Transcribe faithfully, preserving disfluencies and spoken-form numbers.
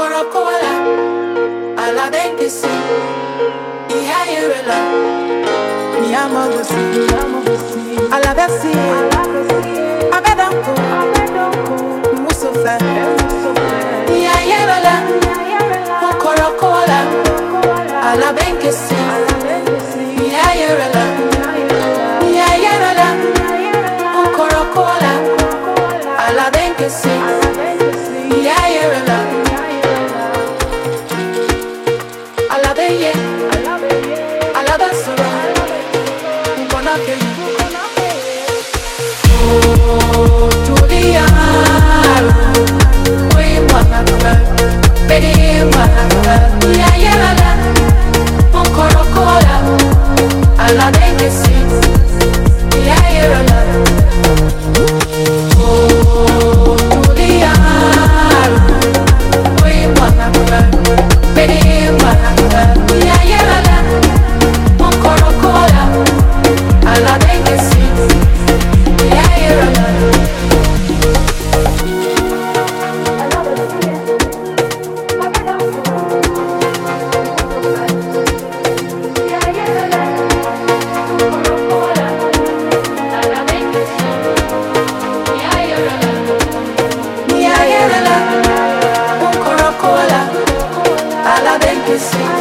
Corocola, a la vez que sí, y ayerela, mi amo sí, a la vez sí, a bedanko, musofa, y ayerela, un corocola, a la vez que sí, y ayerela, y ayerela, un corocola, a la vez que sí, y ayerela. Yeah, I love that song. Gonna get oh, Julia, we wanna baby, wanna yeah, yeah, la, un corocola, I love that song. Yeah, yeah, la, oh, Julia, we wanna baby, wanna. Yeah, yeah, la, un corocola, a la vez que sí. Yeah, yeah, la. Yeah, yeah, la, un corocola, a la vez que sí. Yeah, yeah, la. Yeah, yeah, la, un corocola, a la vez que sí.